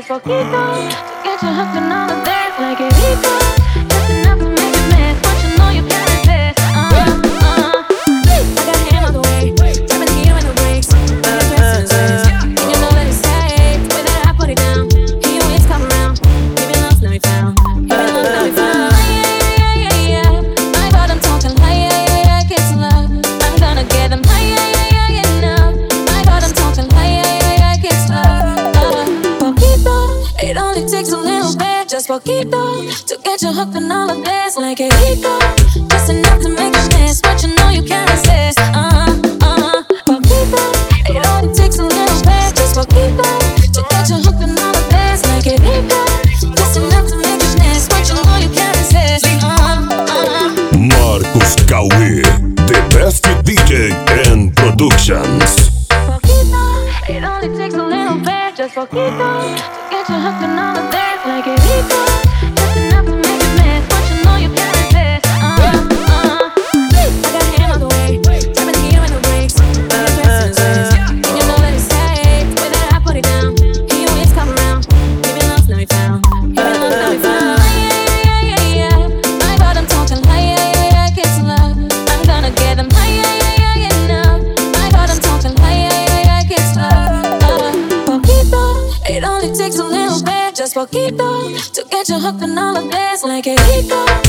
poquito to get you hooked on all of this. Like it rico, just enough to make you miss what you know you can't resist. I got him on the way, tapping the heel in the brakes. But the rest in his ways, and you know that he's safe. With that I put it down. He always come around. Giving lost, now he found. Giving lost, now he found. Yeah. My God, I'm talking high, yeah. Kiss love. I'm gonna get them high, yeah. Enough. My God, I'm talking high, yeah. Kiss love. Poquito, it only takes a little bit, just poquito to get you hooked on all of this. Like a rico, just enough to make you miss what you know you can't resist. Poquito, it only takes a little bit, just poquito to get you hooked on all of this. Like a rico, just enough to make you miss what you know you can't resist. Marcos Cauê, the best DJ and productions. Poquito, it only takes a little bit, just poquito to get you hooked on all of this. Like a rico, just enough to make you miss what you know you can't resist. I got him on the way, tapping the heel in the brakes. But the rest in his ways, and you know that he's safe. With that I put it down. He always come around. Giving lost, now he found. Giving lost, now he found. Yeah. My God, I'm talking high, yeah. Kiss love. I'm gonna get them high, yeah. Enough. My God, I'm talking high, yeah. Kiss love. Poquito, it only takes a little bit, just poquito to get you hooked on all of this. Like a rico.